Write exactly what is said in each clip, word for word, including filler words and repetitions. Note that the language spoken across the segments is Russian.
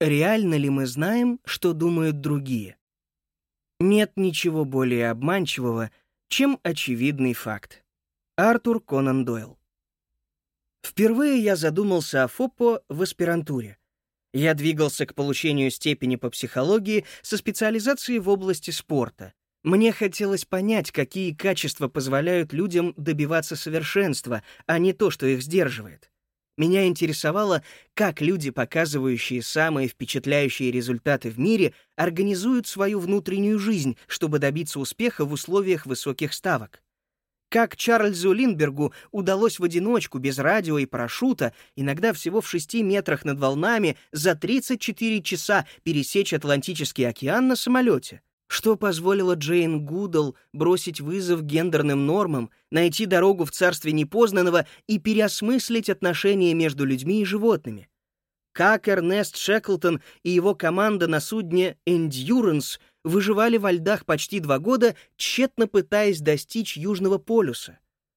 Реально ли мы знаем, что думают другие? Нет ничего более обманчивого, чем очевидный факт. Артур Конан Дойл. Впервые я задумался о ФОПО в аспирантуре. Я двигался к получению степени по психологии со специализацией в области спорта. Мне хотелось понять, какие качества позволяют людям добиваться совершенства, а не то, что их сдерживает. Меня интересовало, как люди, показывающие самые впечатляющие результаты в мире, организуют свою внутреннюю жизнь, чтобы добиться успеха в условиях высоких ставок. Как Чарльзу Линдбергу удалось в одиночку, без радио и парашюта, иногда всего в шести метрах над волнами, за тридцать четыре часа пересечь Атлантический океан на самолете? Что позволило Джейн Гудал бросить вызов гендерным нормам, найти дорогу в царстве непознанного и переосмыслить отношения между людьми и животными? Как Эрнест Шеклтон и его команда на судне «Эндьюранс» выживали во льдах почти два года, тщетно пытаясь достичь Южного полюса?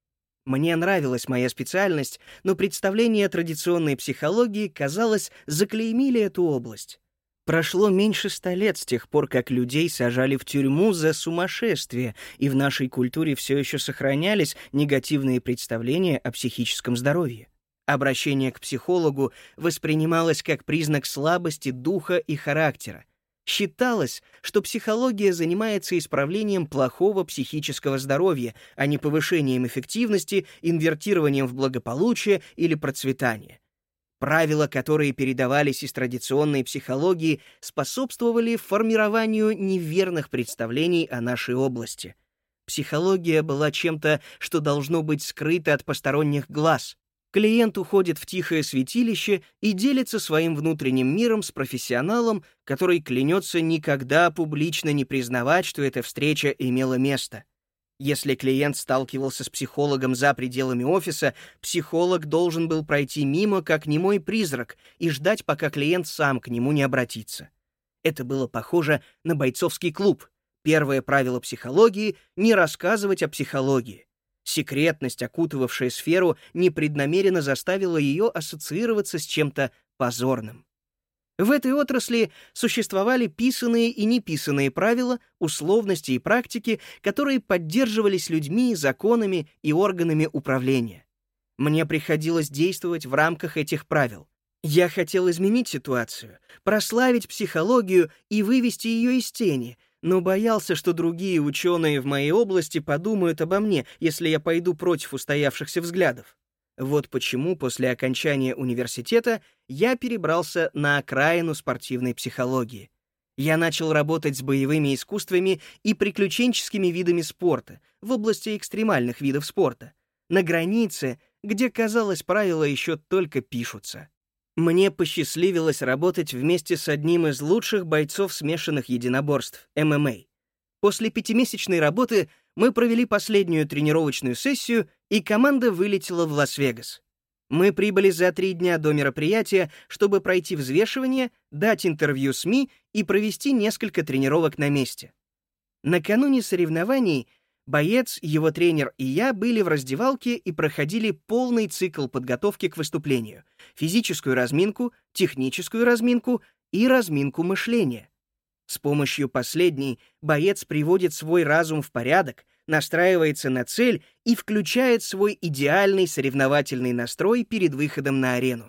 Мне нравилась моя специальность, но представления традиционной психологии, казалось, заклеймили эту область. Прошло меньше ста лет с тех пор, как людей сажали в тюрьму за сумасшествие, и в нашей культуре все еще сохранялись негативные представления о психическом здоровье. Обращение к психологу воспринималось как признак слабости духа и характера. Считалось, что психология занимается исправлением плохого психического здоровья, а не повышением эффективности, инвертированием в благополучие или процветание. Правила, которые передавались из традиционной психологии, способствовали формированию неверных представлений о нашей области. Психология была чем-то, что должно быть скрыто от посторонних глаз. Клиент уходит в тихое святилище и делится своим внутренним миром с профессионалом, который клянется никогда публично не признавать, что эта встреча имела место. Если клиент сталкивался с психологом за пределами офиса, психолог должен был пройти мимо, как немой призрак, и ждать, пока клиент сам к нему не обратится. Это было похоже на бойцовский клуб. Первое правило психологии — не рассказывать о психологии. Секретность, окутывавшая сферу, непреднамеренно заставила ее ассоциироваться с чем-то позорным. В этой отрасли существовали писанные и неписанные правила, условности и практики, которые поддерживались людьми, законами и органами управления. Мне приходилось действовать в рамках этих правил. Я хотел изменить ситуацию, прославить психологию и вывести ее из тени, но боялся, что другие ученые в моей области подумают обо мне, если я пойду против устоявшихся взглядов. Вот почему после окончания университета я перебрался на окраину спортивной психологии. Я начал работать с боевыми искусствами и приключенческими видами спорта в области экстремальных видов спорта, на границе, где, казалось, правила еще только пишутся. Мне посчастливилось работать вместе с одним из лучших бойцов смешанных единоборств — эм эм а. После пятимесячной работы мы провели последнюю тренировочную сессию, и команда вылетела в Лас-Вегас. Мы прибыли за три дня до мероприятия, чтобы пройти взвешивание, дать интервью СМИ и провести несколько тренировок на месте. Накануне соревнований боец, его тренер и я были в раздевалке и проходили полный цикл подготовки к выступлению: физическую разминку, техническую разминку и разминку мышления. С помощью последней боец приводит свой разум в порядок, настраивается на цель и включает свой идеальный соревновательный настрой перед выходом на арену.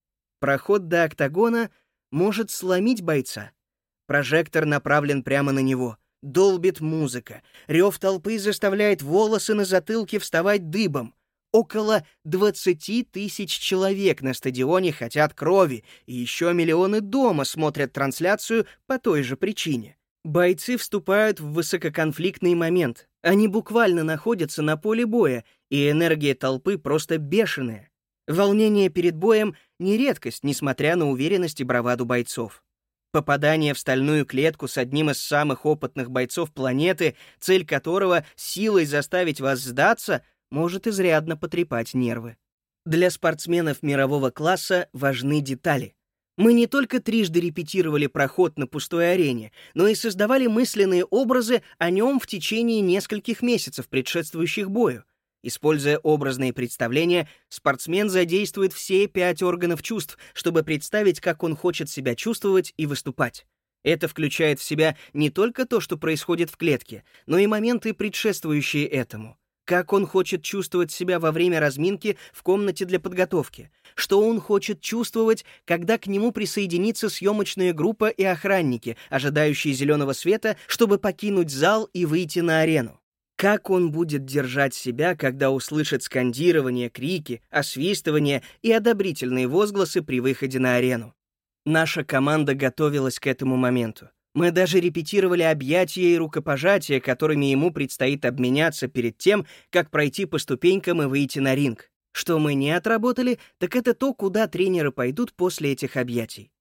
Проход до октагона может сломить бойца. Прожектор направлен прямо на него. Долбит музыка. Рев толпы заставляет волосы на затылке вставать дыбом. Около двадцати тысяч человек на стадионе хотят крови, и еще миллионы дома смотрят трансляцию по той же причине. Бойцы вступают в высококонфликтный момент. Они буквально находятся на поле боя, и энергия толпы просто бешеная. Волнение перед боем — не редкость, несмотря на уверенность и браваду бойцов. Попадание в стальную клетку с одним из самых опытных бойцов планеты, цель которого — силой заставить вас сдаться, может изрядно потрепать нервы. Для спортсменов мирового класса важны детали. Мы не только трижды репетировали проход на пустой арене, но и создавали мысленные образы о нем в течение нескольких месяцев, предшествующих бою. Используя образные представления, спортсмен задействует все пять органов чувств, чтобы представить, как он хочет себя чувствовать и выступать. Это включает в себя не только то, что происходит в клетке, но и моменты, предшествующие этому. Как он хочет чувствовать себя во время разминки в комнате для подготовки, что он хочет чувствовать, когда к нему присоединится съемочная группа и охранники, ожидающие зеленого света, чтобы покинуть зал и выйти на арену. Как он будет держать себя, когда услышит скандирование, крики, освистывание и одобрительные возгласы при выходе на арену. Наша команда готовилась к этому моменту. Мы даже репетировали объятия и рукопожатия, которыми ему предстоит обменяться перед тем, как пройти по ступенькам и выйти на ринг. Что мы не отработали, так это то, куда тренеры пойдут после этих объятий.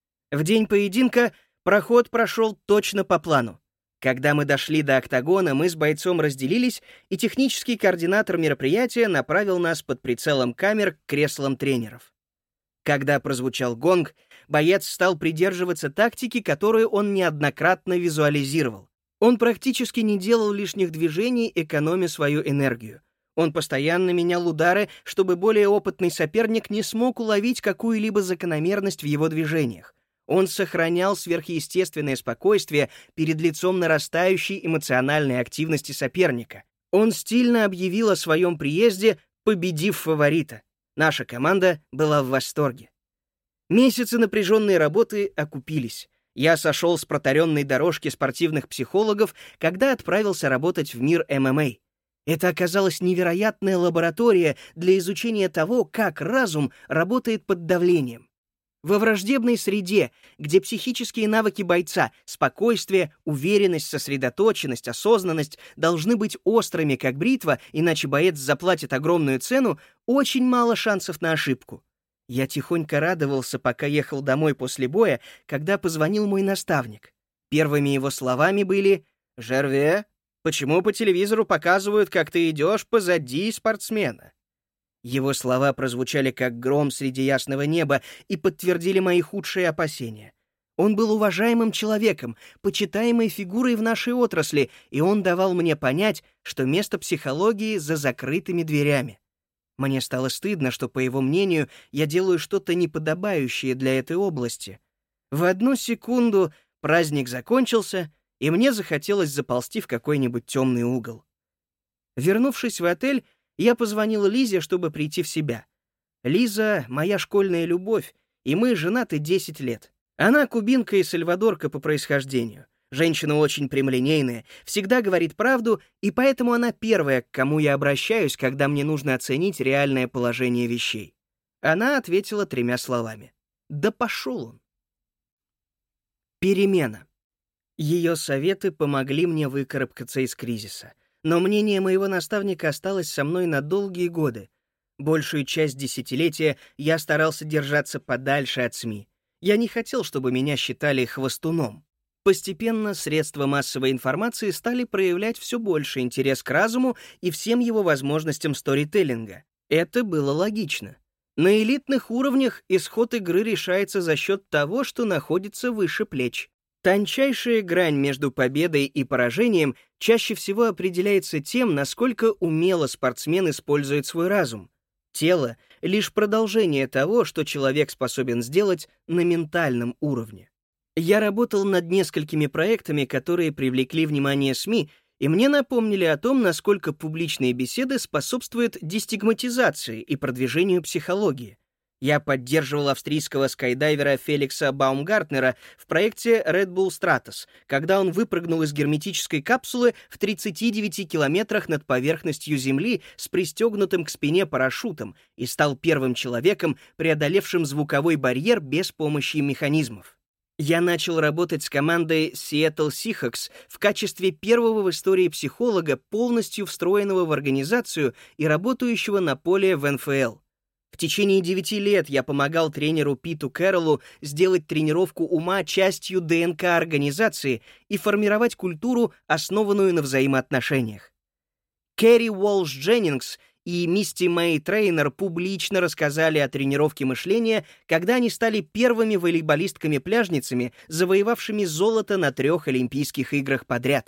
В день поединка проход прошел точно по плану. Когда мы дошли до октагона, мы с бойцом разделились, и технический координатор мероприятия направил нас под прицелом камер к креслам тренеров. Когда прозвучал гонг, боец стал придерживаться тактики, которую он неоднократно визуализировал. Он практически не делал лишних движений, экономя свою энергию. Он постоянно менял удары, чтобы более опытный соперник не смог уловить какую-либо закономерность в его движениях. Он сохранял сверхъестественное спокойствие перед лицом нарастающей эмоциональной активности соперника. Он стильно объявил о своем приезде, победив фаворита. Наша команда была в восторге. Месяцы напряженной работы окупились. Я сошел с протаренной дорожки спортивных психологов, когда отправился работать в мир эм эм а. Это оказалась невероятная лаборатория для изучения того, как разум работает под давлением. Во враждебной среде, где психические навыки бойца, спокойствие, уверенность, сосредоточенность, осознанность должны быть острыми, как бритва, иначе боец заплатит огромную цену, очень мало шансов на ошибку. Я тихонько радовался, пока ехал домой после боя, когда позвонил мой наставник. Первыми его словами были: «Жерве, почему по телевизору показывают, как ты идешь позади спортсмена?» Его слова прозвучали как гром среди ясного неба и подтвердили мои худшие опасения. Он был уважаемым человеком, почитаемой фигурой в нашей отрасли, и он давал мне понять, что место психологии за закрытыми дверями. Мне стало стыдно, что, по его мнению, я делаю что-то неподобающее для этой области. В одну секунду праздник закончился, и мне захотелось заползти в какой-нибудь темный угол. Вернувшись в отель, я позвонила Лизе, чтобы прийти в себя. Лиза — моя школьная любовь, и мы женаты десять лет. Она кубинка и сальвадорка по происхождению. Женщина очень прямолинейная, всегда говорит правду, и поэтому она первая, к кому я обращаюсь, когда мне нужно оценить реальное положение вещей. Она ответила тремя словами: «Да пошел он». Перемена. Ее советы помогли мне выкарабкаться из кризиса. Но мнение моего наставника осталось со мной на долгие годы. Большую часть десятилетия я старался держаться подальше от СМИ. Я не хотел, чтобы меня считали хвостуном. Постепенно средства массовой информации стали проявлять все больше интерес к разуму и всем его возможностям сторителлинга. Это было логично. На элитных уровнях исход игры решается за счет того, что находится выше плеч. Тончайшая грань между победой и поражением чаще всего определяется тем, насколько умело спортсмен использует свой разум. Тело — лишь продолжение того, что человек способен сделать на ментальном уровне. Я работал над несколькими проектами, которые привлекли внимание СМИ, и мне напомнили о том, насколько публичные беседы способствуют дестигматизации и продвижению психологии. Я поддерживал австрийского скайдайвера Феликса Баумгартнера в проекте Red Bull Stratos, когда он выпрыгнул из герметической капсулы в тридцати девяти километрах над поверхностью Земли с пристегнутым к спине парашютом и стал первым человеком, преодолевшим звуковой барьер без помощи механизмов. Я начал работать с командой Seattle Seahawks в качестве первого в истории психолога, полностью встроенного в организацию и работающего на поле в эн эф эл. В течение девяти лет я помогал тренеру Питу Кэрроллу сделать тренировку ума частью дэ эн ка организации и формировать культуру, основанную на взаимоотношениях. Кэрри Уолш Дженнингс и Мисти Мэй Трейнер публично рассказали о тренировке мышления, когда они стали первыми волейболистками-пляжницами, завоевавшими золото на трех Олимпийских играх подряд.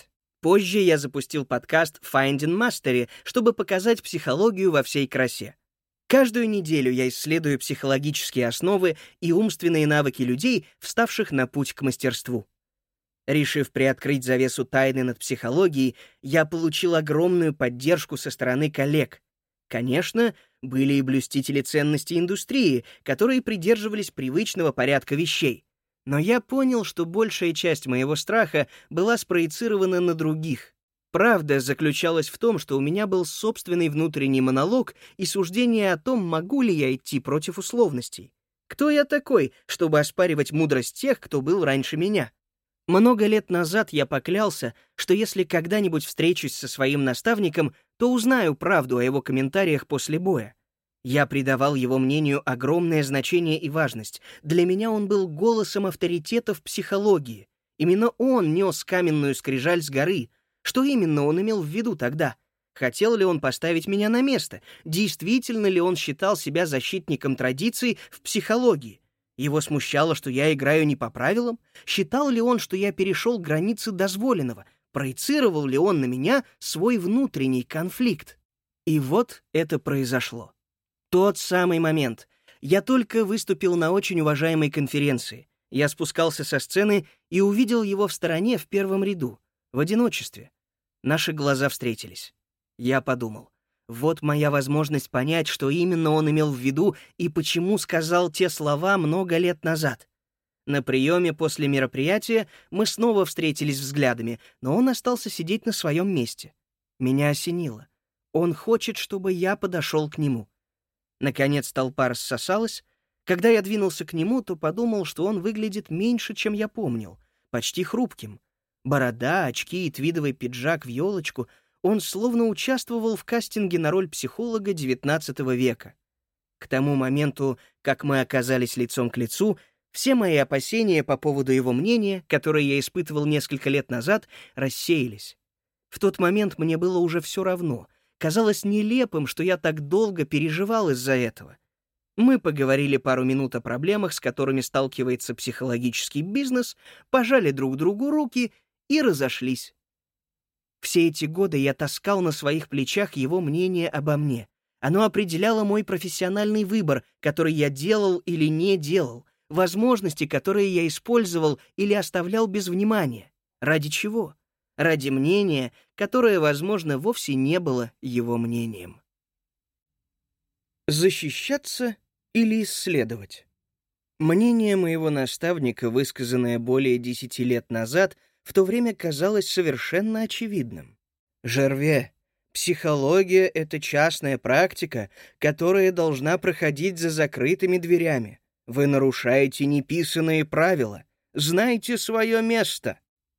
Позже я запустил подкаст Finding Mastery, чтобы показать психологию во всей красе. Каждую неделю я исследую психологические основы и умственные навыки людей, вставших на путь к мастерству. Решив приоткрыть завесу тайны над психологией, я получил огромную поддержку со стороны коллег. Конечно, были и блюстители ценностей индустрии, которые придерживались привычного порядка вещей. Но я понял, что большая часть моего страха была спроецирована на других. Правда заключалась в том, что у меня был собственный внутренний монолог и суждение о том, могу ли я идти против условностей. Кто я такой, чтобы оспаривать мудрость тех, кто был раньше меня? Много лет назад я поклялся, что если когда-нибудь встречусь со своим наставником, то узнаю правду о его комментариях после боя. Я придавал его мнению огромное значение и важность. Для меня он был голосом авторитета в психологии. Именно он нес каменную скрижаль с горы. Что именно он имел в виду тогда? Хотел ли он поставить меня на место? Действительно ли он считал себя защитником традиций в психологии? Его смущало, что я играю не по правилам? Считал ли он, что я перешел границы дозволенного? Проецировал ли он на меня свой внутренний конфликт? И вот это произошло. Тот самый момент. Я только выступил на очень уважаемой конференции. Я спускался со сцены и увидел его в стороне в первом ряду, в одиночестве. Наши глаза встретились. Я подумал. Вот моя возможность понять, что именно он имел в виду и почему сказал те слова много лет назад. На приеме после мероприятия мы снова встретились взглядами, но он остался сидеть на своем месте. Меня осенило. Он хочет, чтобы я подошел к нему. Наконец толпа рассосалась. Когда я двинулся к нему, то подумал, что он выглядит меньше, чем я помнил, почти хрупким. Борода, очки и твидовый пиджак в елочку — он словно участвовал в кастинге на роль психолога девятнадцатого века. К тому моменту, как мы оказались лицом к лицу, все мои опасения по поводу его мнения, которые я испытывал несколько лет назад, рассеялись. В тот момент мне было уже все равно. Казалось нелепым, что я так долго переживал из-за этого. Мы поговорили пару минут о проблемах, с которыми сталкивается психологический бизнес, пожали друг другу руки и разошлись. Все эти годы я таскал на своих плечах его мнение обо мне. Оно определяло мой профессиональный выбор, который я делал или не делал, возможности, которые я использовал или оставлял без внимания. Ради чего? Ради мнения, которое, возможно, вовсе не было его мнением. Защищаться или исследовать? Мнение моего наставника, высказанное более десяти лет назад, в то время казалось совершенно очевидным. Жерве, психология — это частная практика, которая должна проходить за закрытыми дверями. Вы нарушаете неписанные правила. Знайте свое место.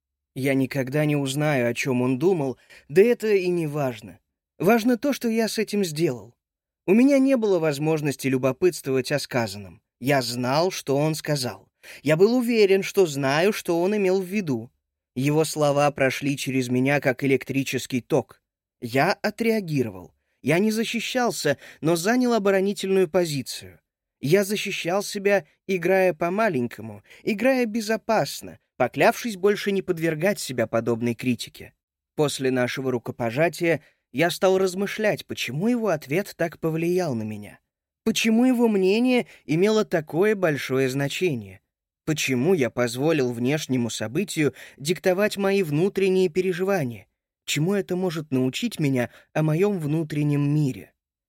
Я никогда не узнаю, о чем он думал, да это и не важно. Важно то, что я с этим сделал. У меня не было возможности любопытствовать о сказанном. Я знал, что он сказал. Я был уверен, что знаю, что он имел в виду. Его слова прошли через меня, как электрический ток. Я отреагировал. Я не защищался, но занял оборонительную позицию. Я защищал себя, играя по-маленькому, играя безопасно, поклявшись больше не подвергать себя подобной критике. После нашего рукопожатия я стал размышлять, почему его ответ так повлиял на меня. Почему его мнение имело такое большое значение. Почему я позволил внешнему событию диктовать мои внутренние переживания? Чему это может научить меня о моем внутреннем мире?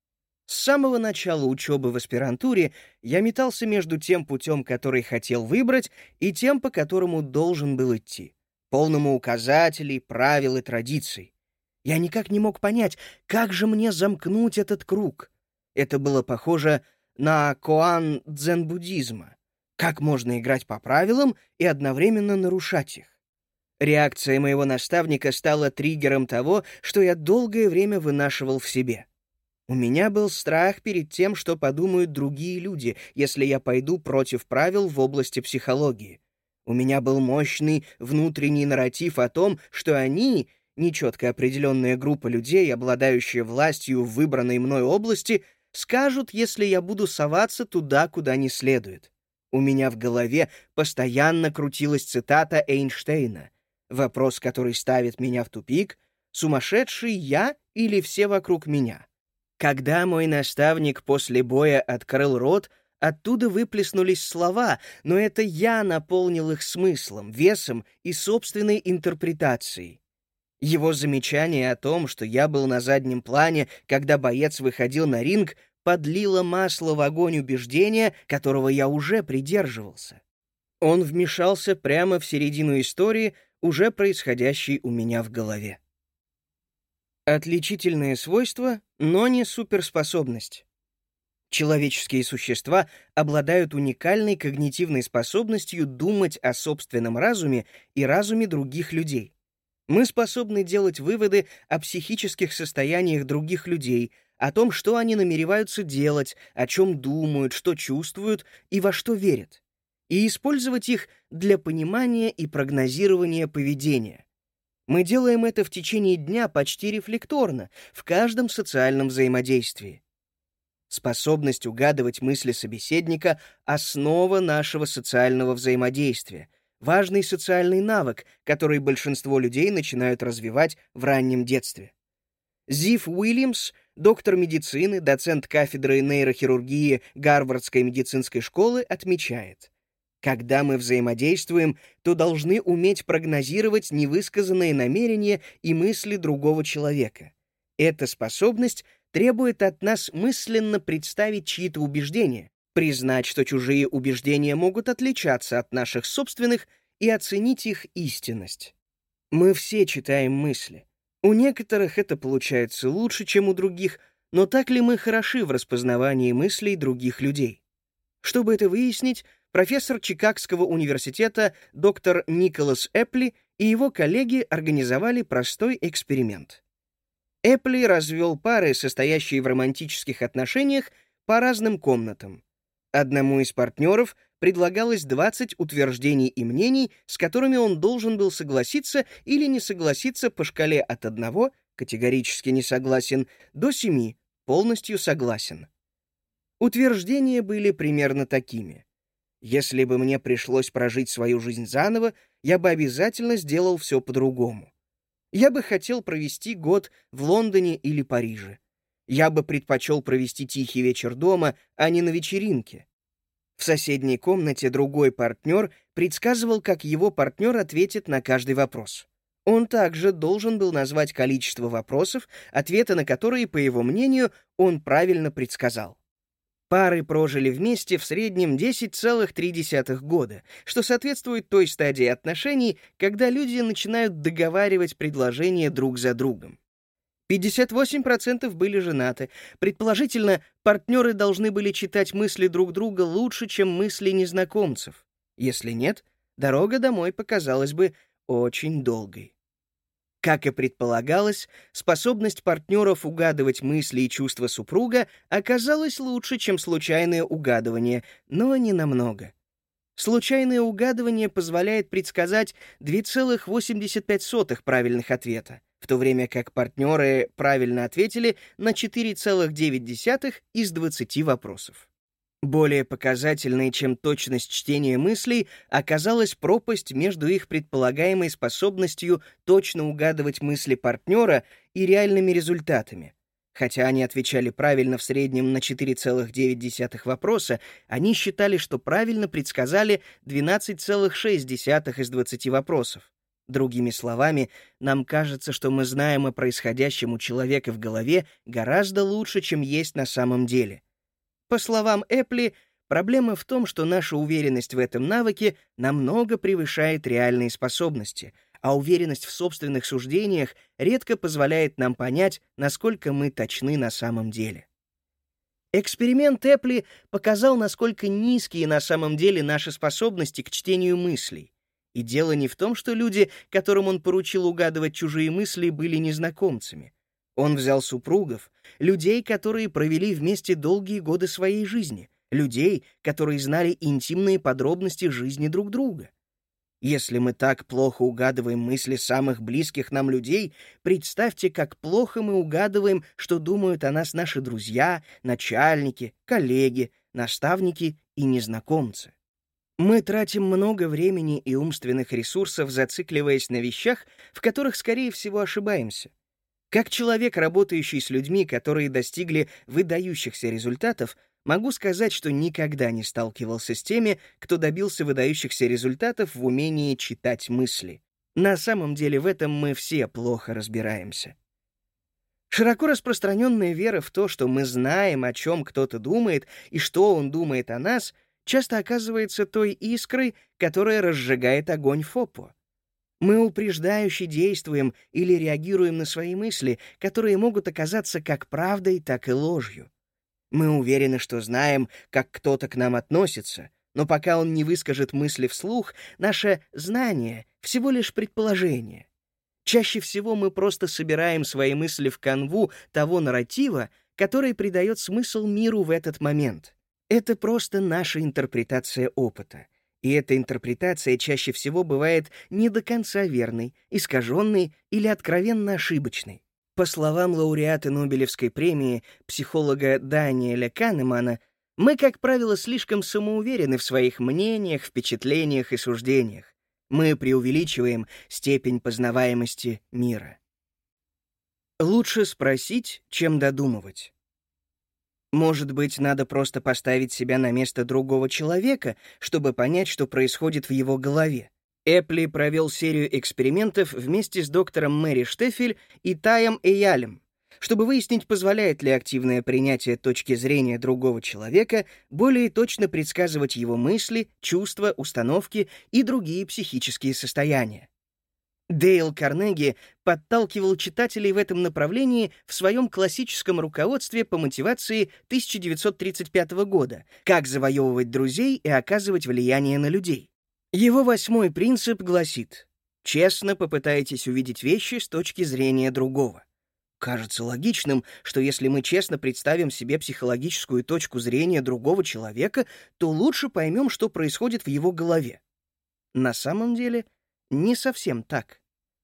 С самого начала учебы в аспирантуре я метался между тем путем, который хотел выбрать, и тем, по которому должен был идти, полному указателей, правил и традиций. Я никак не мог понять, как же мне замкнуть этот круг. Это было похоже на коан дзен-буддизма. Как можно играть по правилам и одновременно нарушать их? Реакция моего наставника стала триггером того, что я долгое время вынашивал в себе. У меня был страх перед тем, что подумают другие люди, если я пойду против правил в области психологии. У меня был мощный внутренний нарратив о том, что они, нечетко определенная группа людей, обладающая властью в выбранной мной области, скажут, если я буду соваться туда, куда не следует. У меня в голове постоянно крутилась цитата Эйнштейна: Вопрос, который ставит меня в тупик: сумасшедший я или все вокруг меня? Когда мой наставник после боя открыл рот, оттуда выплеснулись слова, но это я наполнил их смыслом, весом и собственной интерпретацией. Его замечание о том, что я был на заднем плане, когда боец выходил на ринг, подлило масло в огонь убеждения, которого я уже придерживался. Он вмешался прямо в середину истории, уже происходящей у меня в голове. Отличительное свойство, но не суперспособность. Человеческие существа обладают уникальной когнитивной способностью думать о собственном разуме и разуме других людей. Мы способны делать выводы о психических состояниях других людей, о том, что они намереваются делать, о чем думают, что чувствуют и во что верят, и использовать их для понимания и прогнозирования поведения. Мы делаем это в течение дня почти рефлекторно, в каждом социальном взаимодействии. Способность угадывать мысли собеседника — основа нашего социального взаимодействия, важный социальный навык, который большинство людей начинают развивать в раннем детстве. Зив Уильямс, доктор медицины, доцент кафедры нейрохирургии Гарвардской медицинской школы, отмечает: когда мы взаимодействуем, то должны уметь прогнозировать невысказанные намерения и мысли другого человека. Эта способность требует от нас мысленно представить чьи-то убеждения, признать, что чужие убеждения могут отличаться от наших собственных, и оценить их истинность. Мы все читаем мысли. У некоторых это получается лучше, чем у других, но так ли мы хороши в распознавании мыслей других людей? Чтобы это выяснить, профессор Чикагского университета доктор Николас Эпли и его коллеги организовали простой эксперимент. Эпли развел пары, состоящие в романтических отношениях, по разным комнатам. Одному из партнеров предлагалось двадцать утверждений и мнений, с которыми он должен был согласиться или не согласиться по шкале от одного, категорически не согласен, до семи, полностью согласен. Утверждения были примерно такими: «Если бы мне пришлось прожить свою жизнь заново, я бы обязательно сделал все по-другому. Я бы хотел провести год в Лондоне или Париже. Я бы предпочел провести тихий вечер дома, а не на вечеринке». В соседней комнате другой партнер предсказывал, как его партнер ответит на каждый вопрос. Он также должен был назвать количество вопросов, ответы на которые, по его мнению, он правильно предсказал. Пары прожили вместе в среднем десять целых три десятых года, что соответствует той стадии отношений, когда люди начинают договаривать предложения друг за другом. пятьдесят восемь процентов были женаты. Предположительно, партнеры должны были читать мысли друг друга лучше, чем мысли незнакомцев. Если нет, дорога домой показалась бы очень долгой. Как и предполагалось, способность партнеров угадывать мысли и чувства супруга оказалась лучше, чем случайное угадывание, но не намного. Случайное угадывание позволяет предсказать два целых восемьдесят пять сотых правильных ответа, в то время как партнеры правильно ответили на четыре целых девять десятых из двадцати вопросов. Более показательной, чем точность чтения мыслей, оказалась пропасть между их предполагаемой способностью точно угадывать мысли партнера и реальными результатами. Хотя они отвечали правильно в среднем на четыре целых девять десятых вопроса, они считали, что правильно предсказали двенадцать целых шесть десятых из двадцати вопросов. Другими словами, нам кажется, что мы знаем о происходящем у человека в голове гораздо лучше, чем есть на самом деле. По словам Эпли, проблема в том, что наша уверенность в этом навыке намного превышает реальные способности, а уверенность в собственных суждениях редко позволяет нам понять, насколько мы точны на самом деле. Эксперимент Эпли показал, насколько низкие на самом деле наши способности к чтению мыслей. И дело не в том, что люди, которым он поручил угадывать чужие мысли, были незнакомцами. Он взял супругов, людей, которые провели вместе долгие годы своей жизни, людей, которые знали интимные подробности жизни друг друга. Если мы так плохо угадываем мысли самых близких нам людей, представьте, как плохо мы угадываем, что думают о нас наши друзья, начальники, коллеги, наставники и незнакомцы. Мы тратим много времени и умственных ресурсов, зацикливаясь на вещах, в которых, скорее всего, ошибаемся. Как человек, работающий с людьми, которые достигли выдающихся результатов, могу сказать, что никогда не сталкивался с теми, кто добился выдающихся результатов в умении читать мысли. На самом деле в этом мы все плохо разбираемся. Широко распространенная вера в то, что мы знаем, о чем кто-то думает и что он думает о нас, часто оказывается той искрой, которая разжигает огонь Фоппо. Мы упреждающе действуем или реагируем на свои мысли, которые могут оказаться как правдой, так и ложью. Мы уверены, что знаем, как кто-то к нам относится, но пока он не выскажет мысли вслух, наше знание — всего лишь предположение. Чаще всего мы просто собираем свои мысли в канву того нарратива, который придает смысл миру в этот момент. Это просто наша интерпретация опыта. И эта интерпретация чаще всего бывает не до конца верной, искаженной или откровенно ошибочной. По словам лауреата Нобелевской премии, психолога Даниэля Канемана, мы, как правило, слишком самоуверены в своих мнениях, впечатлениях и суждениях. Мы преувеличиваем степень познаваемости мира. Лучше спросить, чем додумывать. Может быть, надо просто поставить себя на место другого человека, чтобы понять, что происходит в его голове. Эпли провел серию экспериментов вместе с доктором Мэри Штефель и Таем Эялем, чтобы выяснить, позволяет ли активное принятие точки зрения другого человека более точно предсказывать его мысли, чувства, установки и другие психические состояния. Дейл Карнеги подталкивал читателей в этом направлении в своем классическом руководстве по мотивации тысяча девятьсот тридцать пятого года «Как завоевывать друзей и оказывать влияние на людей». Его восьмой принцип гласит: «Честно попытайтесь увидеть вещи с точки зрения другого». Кажется логичным, что если мы честно представим себе психологическую точку зрения другого человека, то лучше поймем, что происходит в его голове. На самом деле, не совсем так.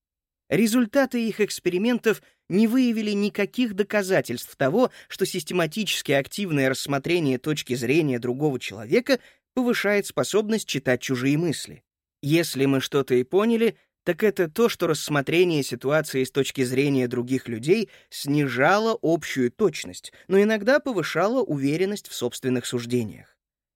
Результаты их экспериментов не выявили никаких доказательств того, что систематически активное рассмотрение точки зрения другого человека повышает способность читать чужие мысли. Если мы что-то и поняли, так это то, что рассмотрение ситуации с точки зрения других людей снижало общую точность, но иногда повышало уверенность в собственных суждениях.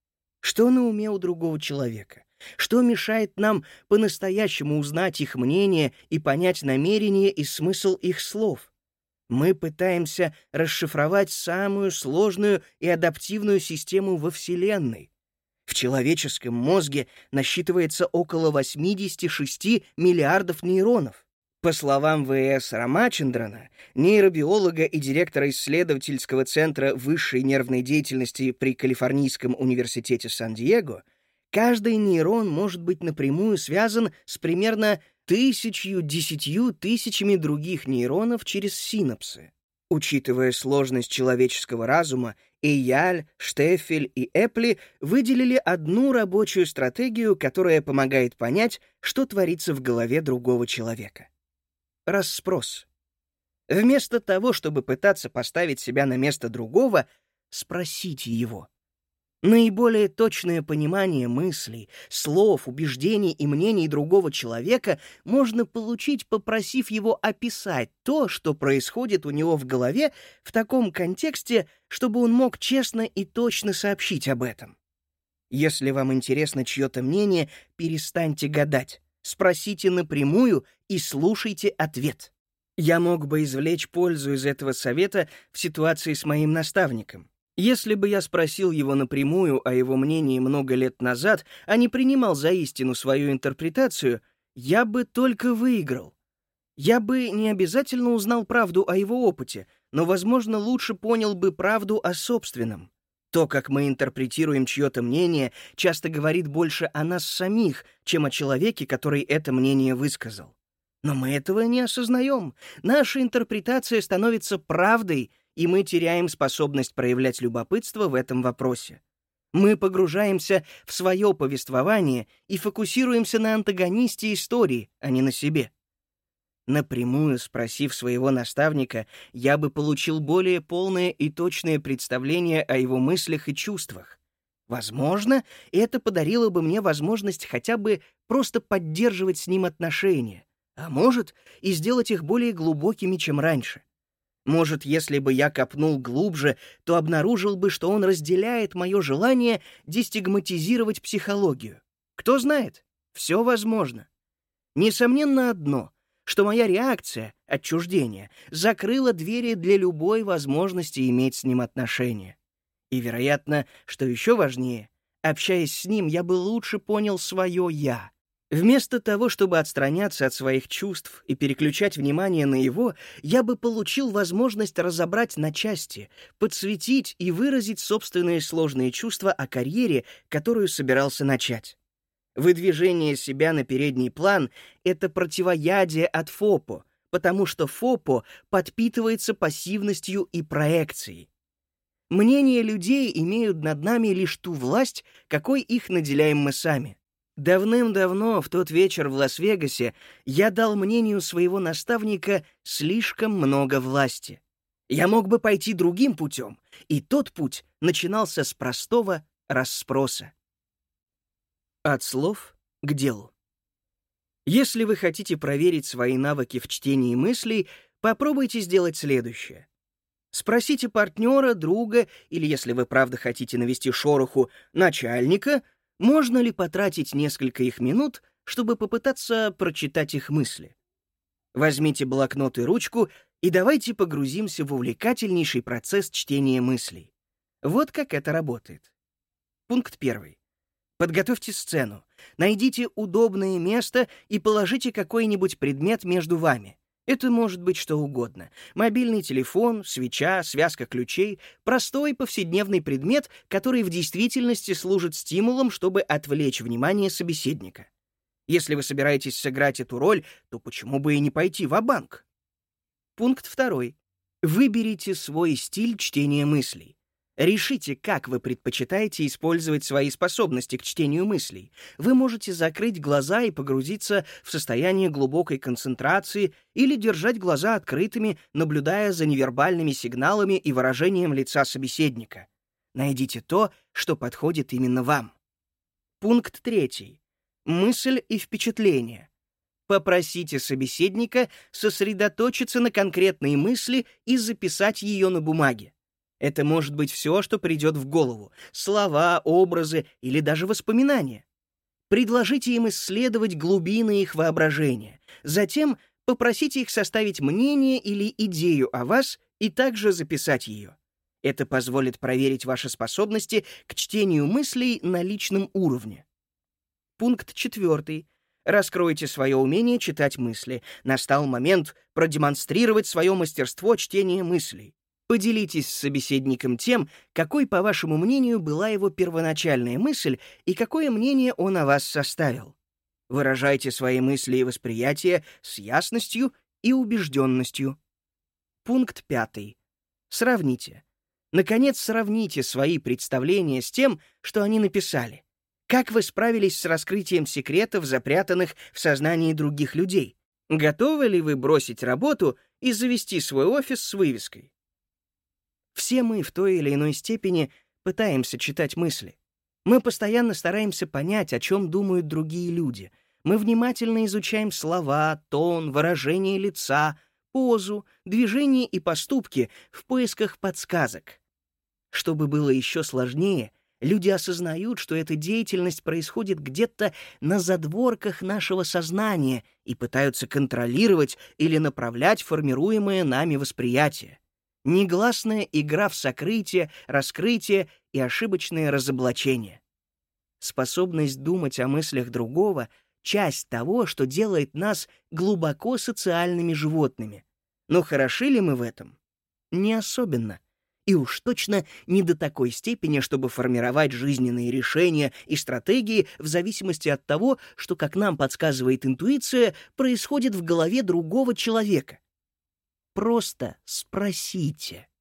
Что на уме у другого человека? Что мешает нам по-настоящему узнать их мнение и понять намерение и смысл их слов? Мы пытаемся расшифровать самую сложную и адаптивную систему во Вселенной. В человеческом мозге насчитывается около восемьдесят шесть миллиардов нейронов. По словам В С Рамачандрана, нейробиолога и директора исследовательского центра высшей нервной деятельности при Калифорнийском университете Сан-Диего, каждый нейрон может быть напрямую связан с примерно тысячью десятью тысячами других нейронов через синапсы. Учитывая сложность человеческого разума, Эяль, Штефель и Эпли выделили одну рабочую стратегию, которая помогает понять, что творится в голове другого человека. Расспрос. Вместо того, чтобы пытаться поставить себя на место другого, спросите его. Наиболее точное понимание мыслей, слов, убеждений и мнений другого человека можно получить, попросив его описать то, что происходит у него в голове, в таком контексте, чтобы он мог честно и точно сообщить об этом. Если вам интересно чье-то мнение, перестаньте гадать, спросите напрямую и слушайте ответ. Я мог бы извлечь пользу из этого совета в ситуации с моим наставником. Если бы я спросил его напрямую о его мнении много лет назад, а не принимал за истину свою интерпретацию, я бы только выиграл. Я бы не обязательно узнал правду о его опыте, но, возможно, лучше понял бы правду о собственном. То, как мы интерпретируем чье-то мнение, часто говорит больше о нас самих, чем о человеке, который это мнение высказал. Но мы этого не осознаем. Наша интерпретация становится правдой, и мы теряем способность проявлять любопытство в этом вопросе. Мы погружаемся в свое повествование и фокусируемся на антагонисте истории, а не на себе. Напрямую спросив своего наставника, я бы получил более полное и точное представление о его мыслях и чувствах. Возможно, это подарило бы мне возможность хотя бы просто поддерживать с ним отношения, а может, и сделать их более глубокими, чем раньше. Может, если бы я копнул глубже, то обнаружил бы, что он разделяет мое желание дестигматизировать психологию. Кто знает, все возможно. Несомненно одно, что моя реакция, отчуждение, закрыла двери для любой возможности иметь с ним отношения. И, вероятно, что еще важнее, общаясь с ним, я бы лучше понял свое «я». Вместо того, чтобы отстраняться от своих чувств и переключать внимание на его, я бы получил возможность разобрать на части, подсветить и выразить собственные сложные чувства о карьере, которую собирался начать. Выдвижение себя на передний план — это противоядие от ФОПО, потому что ФОПО подпитывается пассивностью и проекцией. Мнения людей имеют над нами лишь ту власть, какой их наделяем мы сами. Давным-давно, в тот вечер в Лас-Вегасе, я дал мнению своего наставника слишком много власти. Я мог бы пойти другим путем, и тот путь начинался с простого расспроса. От слов к делу. Если вы хотите проверить свои навыки в чтении мыслей, попробуйте сделать следующее. Спросите партнера, друга или, если вы правда хотите навести шороху, начальника, можно ли потратить несколько их минут, чтобы попытаться прочитать их мысли. Возьмите блокнот и ручку и давайте погрузимся в увлекательнейший процесс чтения мыслей. Вот как это работает. Пункт первый. Подготовьте сцену. Найдите удобное место и положите какой-нибудь предмет между вами. Это может быть что угодно. Мобильный телефон, свеча, связка ключей, простой повседневный предмет, который в действительности служит стимулом, чтобы отвлечь внимание собеседника. Если вы собираетесь сыграть эту роль, то почему бы и не пойти ва-банк? Пункт второй. Выберите свой стиль чтения мыслей. Решите, как вы предпочитаете использовать свои способности к чтению мыслей. Вы можете закрыть глаза и погрузиться в состояние глубокой концентрации или держать глаза открытыми, наблюдая за невербальными сигналами и выражением лица собеседника. Найдите то, что подходит именно вам. Пункт третий. Мысль и впечатление. Попросите собеседника сосредоточиться на конкретной мысли и записать ее на бумаге. Это может быть все, что придет в голову — слова, образы или даже воспоминания. Предложите им исследовать глубины их воображения. Затем попросите их составить мнение или идею о вас и также записать ее. Это позволит проверить ваши способности к чтению мыслей на личном уровне. Пункт четвертый. Раскройте свое умение читать мысли. Настал момент продемонстрировать свое мастерство чтения мыслей. Поделитесь с собеседником тем, какой, по вашему мнению, была его первоначальная мысль и какое мнение он о вас составил. Выражайте свои мысли и восприятия с ясностью и убежденностью. Пункт пятый. Сравните. Наконец, сравните свои представления с тем, что они написали. Как вы справились с раскрытием секретов, запрятанных в сознании других людей? Готовы ли вы бросить работу и завести свой офис с вывеской? Все мы в той или иной степени пытаемся читать мысли. Мы постоянно стараемся понять, о чем думают другие люди. Мы внимательно изучаем слова, тон, выражение лица, позу, движения и поступки в поисках подсказок. Чтобы было еще сложнее, люди осознают, что эта деятельность происходит где-то на задворках нашего сознания и пытаются контролировать или направлять формируемое нами восприятие. Негласная игра в сокрытие, раскрытие и ошибочное разоблачение. Способность думать о мыслях другого — часть того, что делает нас глубоко социальными животными. Но хороши ли мы в этом? Не особенно. И уж точно не до такой степени, чтобы формировать жизненные решения и стратегии в зависимости от того, что, как нам подсказывает интуиция, происходит в голове другого человека. Просто спросите.